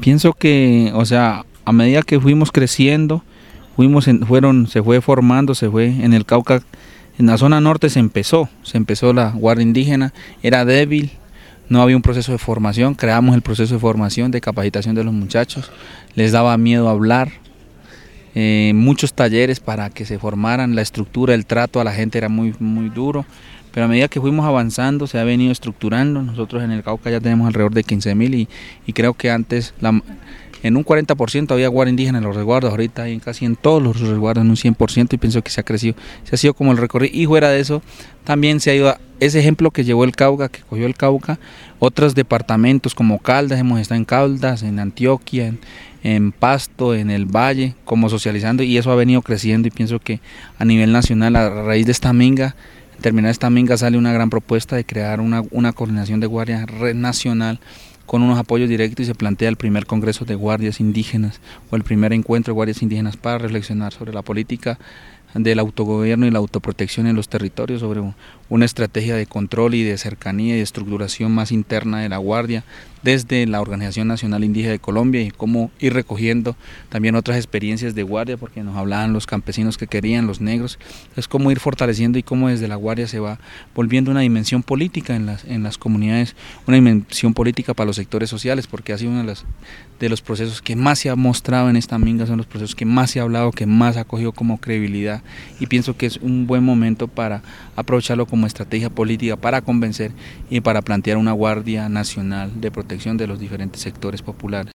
Pienso que, o sea, a medida que fuimos creciendo, se fue formando, se fue en el Cauca, en la zona norte se empezó la Guardia Indígena, era débil, no había un proceso de formación, creamos el proceso de formación, de capacitación de los muchachos, les daba miedo hablar, muchos talleres para que se formaran, la estructura, el trato a la gente era muy duro, pero a medida que fuimos avanzando se ha venido estructurando. Nosotros en el Cauca ya tenemos alrededor de 15.000 y creo que antes en un 40% había guardia indígena en los resguardos, ahorita hay casi en todos los resguardos en un 100% y pienso que se ha crecido, se ha sido como el recorrido. Y fuera de eso también se ha ido ese ejemplo que llevó el Cauca, que cogió el Cauca, otros departamentos como Caldas, hemos estado en Caldas, en Antioquia, en Pasto, en el Valle, como socializando, y eso ha venido creciendo y pienso que a nivel nacional, a raíz de esta minga, terminar esta minga sale una gran propuesta de crear una coordinación de guardia nacional con unos apoyos directos y se plantea el primer congreso de guardias indígenas o el primer encuentro de guardias indígenas para reflexionar sobre la política del autogobierno y la autoprotección en los territorios, sobre una estrategia de control y de cercanía y de estructuración más interna de la Guardia desde la Organización Nacional Indígena de Colombia y cómo ir recogiendo también otras experiencias de Guardia, porque nos hablaban los campesinos que querían, los negros, es cómo ir fortaleciendo y cómo desde la Guardia se va volviendo una dimensión política en las comunidades, una dimensión política para los sectores sociales, porque ha sido uno de los procesos que más se ha mostrado en esta minga, son los procesos que más se ha hablado, que más ha cogido como credibilidad, y pienso que es un buen momento para aprovecharlo como estrategia política para convencer y para plantear una Guardia Nacional de protección de los diferentes sectores populares.